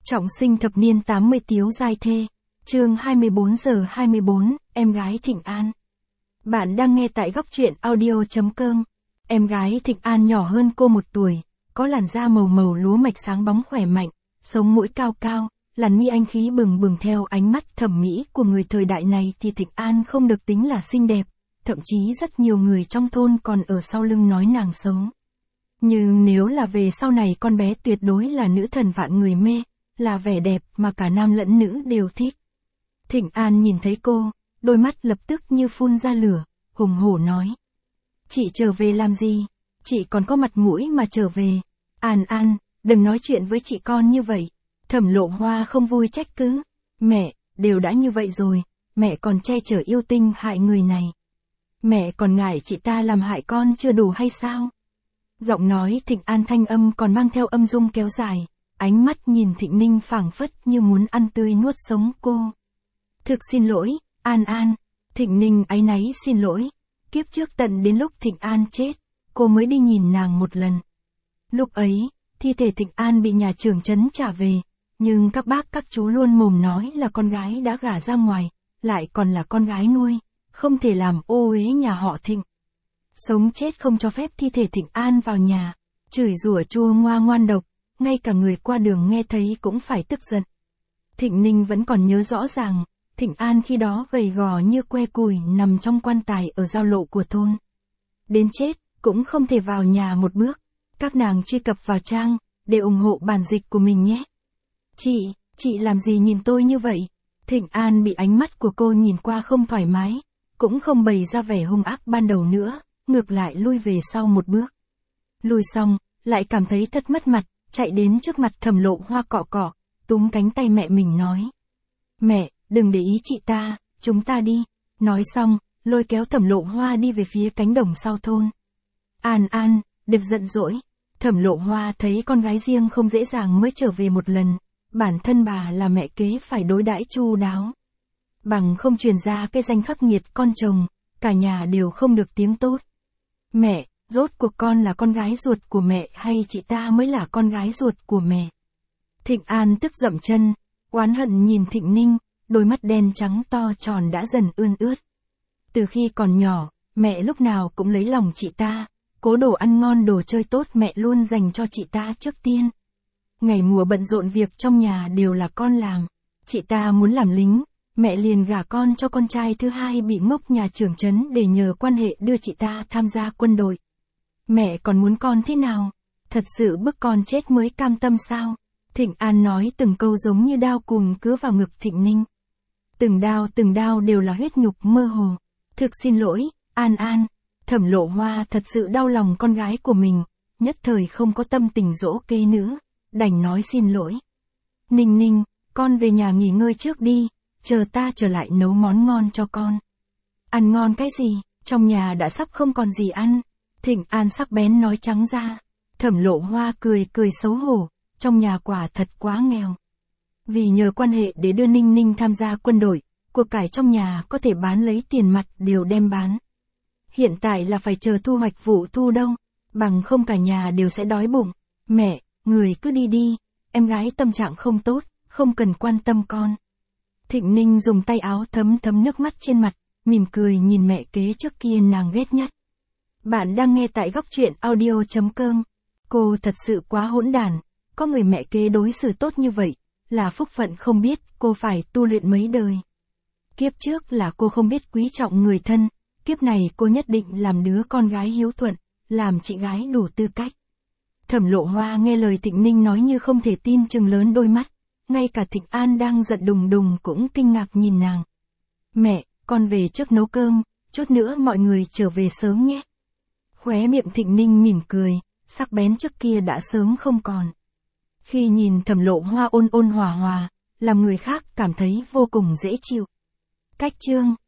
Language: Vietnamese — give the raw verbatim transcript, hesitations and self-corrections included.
Trọng sinh thập niên tám mươi Tiếu giai thê. Chương hai mươi bốn giờ hai mươi bốn, em gái Thịnh An. Bạn đang nghe tại góc truyện audio chấm com. Em gái Thịnh An nhỏ hơn cô một tuổi, có làn da màu màu lúa mạch sáng bóng khỏe mạnh, sống mũi cao cao, làn mi anh khí bừng bừng. Theo ánh mắt thẩm mỹ của người thời đại này thì Thịnh An không được tính là xinh đẹp, thậm chí rất nhiều người trong thôn còn ở sau lưng nói nàng xấu. Nhưng nếu là về sau này, con bé tuyệt đối là nữ thần vạn người mê, là vẻ đẹp mà cả nam lẫn nữ đều thích. Thịnh An nhìn thấy cô, đôi mắt lập tức như phun ra lửa, hùng hổ nói. Chị trở về làm gì? Chị còn có mặt mũi mà trở về. An An, đừng nói chuyện với chị con như vậy. Thẩm Lộ Hoa không vui trách cứ. Mẹ, đều đã như vậy rồi, mẹ còn che chở yêu tinh hại người này. Mẹ còn ngại chị ta làm hại con chưa đủ hay sao? Giọng nói Thịnh An thanh âm còn mang theo âm dung kéo dài, ánh mắt nhìn Thịnh Ninh phảng phất như muốn ăn tươi nuốt sống cô. Thực xin lỗi, An An. Thịnh Ninh áy náy xin lỗi. Kiếp trước tận đến lúc Thịnh An chết, cô mới đi nhìn nàng một lần. Lúc ấy, thi thể Thịnh An bị nhà trưởng trấn trả về, nhưng các bác các chú luôn mồm nói là con gái đã gả ra ngoài, lại còn là con gái nuôi, không thể làm ô uế nhà họ Thịnh. Sống chết không cho phép thi thể Thịnh An vào nhà, chửi rủa chua ngoa ngoan độc, ngay cả người qua đường nghe thấy cũng phải tức giận. Thịnh Ninh vẫn còn nhớ rõ ràng, Thịnh An khi đó gầy gò như que củi nằm trong quan tài ở giao lộ của thôn. Đến chết, cũng không thể vào nhà một bước. Các nàng truy cập vào trang, để ủng hộ bản dịch của mình nhé. Chị, chị làm gì nhìn tôi như vậy? Thịnh An bị ánh mắt của cô nhìn qua không thoải mái, cũng không bày ra vẻ hung ác ban đầu nữa, ngược lại lui về sau một bước. Lui xong, lại cảm thấy thật mất mặt, chạy đến trước mặt Thẩm Lộ Hoa cọ cọ, túm cánh tay mẹ mình nói. Mẹ, đừng để ý chị ta, chúng ta đi. Nói xong, lôi kéo Thẩm Lộ Hoa đi về phía cánh đồng sau thôn. An An, đừng giận dỗi. Thẩm Lộ Hoa thấy con gái riêng không dễ dàng mới trở về một lần, bản thân bà là mẹ kế phải đối đãi chu đáo. Bằng không truyền ra cái danh khắc nghiệt con chồng, cả nhà đều không được tiếng tốt. Mẹ, rốt cuộc con là con gái ruột của mẹ hay chị ta mới là con gái ruột của mẹ? Thịnh An tức dậm chân, oán hận nhìn Thịnh Ninh, đôi mắt đen trắng to tròn đã dần ươn ướt. Từ khi còn nhỏ, mẹ lúc nào cũng lấy lòng chị ta, cố đồ ăn ngon đồ chơi tốt mẹ luôn dành cho chị ta trước tiên. Ngày mùa bận rộn việc trong nhà đều là con làm, chị ta muốn làm lính, mẹ liền gả con cho con trai thứ hai bị ngốc nhà trưởng trấn để nhờ quan hệ đưa chị ta tham gia quân đội. Mẹ còn muốn con thế nào? Thật sự bức con chết mới cam tâm sao? Thịnh An nói từng câu giống như đao cùn cứa vào ngực Thịnh Ninh. Từng đao từng đao đều là huyết nhục mơ hồ. Thực xin lỗi, An An. Thẩm Lộ Hoa thật sự đau lòng con gái của mình, nhất thời không có tâm tình dỗ kê nữa, đành nói xin lỗi. Ninh Ninh, con về nhà nghỉ ngơi trước đi, chờ ta trở lại nấu món ngon cho con. Ăn ngon cái gì, trong nhà đã sắp không còn gì ăn. Thịnh An sắc bén nói trắng ra. Thẩm Lộ Hoa cười cười xấu hổ, trong nhà quả thật quá nghèo. Vì nhờ quan hệ để đưa Ninh Ninh tham gia quân đội, của cải trong nhà có thể bán lấy tiền mặt đều đem bán. Hiện tại là phải chờ thu hoạch vụ thu đâu, bằng không cả nhà đều sẽ đói bụng. Mẹ, người cứ đi đi, em gái tâm trạng không tốt, không cần quan tâm con. Thịnh Ninh dùng tay áo thấm thấm nước mắt trên mặt, mỉm cười nhìn mẹ kế trước kia nàng ghét nhất. Bạn đang nghe tại góc truyện audio chấm com. Cô thật sự quá hỗn đản, có người mẹ kế đối xử tốt như vậy, là phúc phận không biết cô phải tu luyện mấy đời. Kiếp trước là cô không biết quý trọng người thân, kiếp này cô nhất định làm đứa con gái hiếu thuận, làm chị gái đủ tư cách. Thẩm Lộ Hoa nghe lời Thịnh Ninh nói như không thể tin trừng lớn đôi mắt, ngay cả Thịnh An đang giận đùng đùng cũng kinh ngạc nhìn nàng. Mẹ, con về trước nấu cơm, chút nữa mọi người trở về sớm nhé. Khóe miệng Thịnh Ninh mỉm cười, sắc bén trước kia đã sớm không còn. Khi nhìn Thẩm Lộ Hoa ôn ôn hòa hòa, làm người khác cảm thấy vô cùng dễ chịu. Cách chương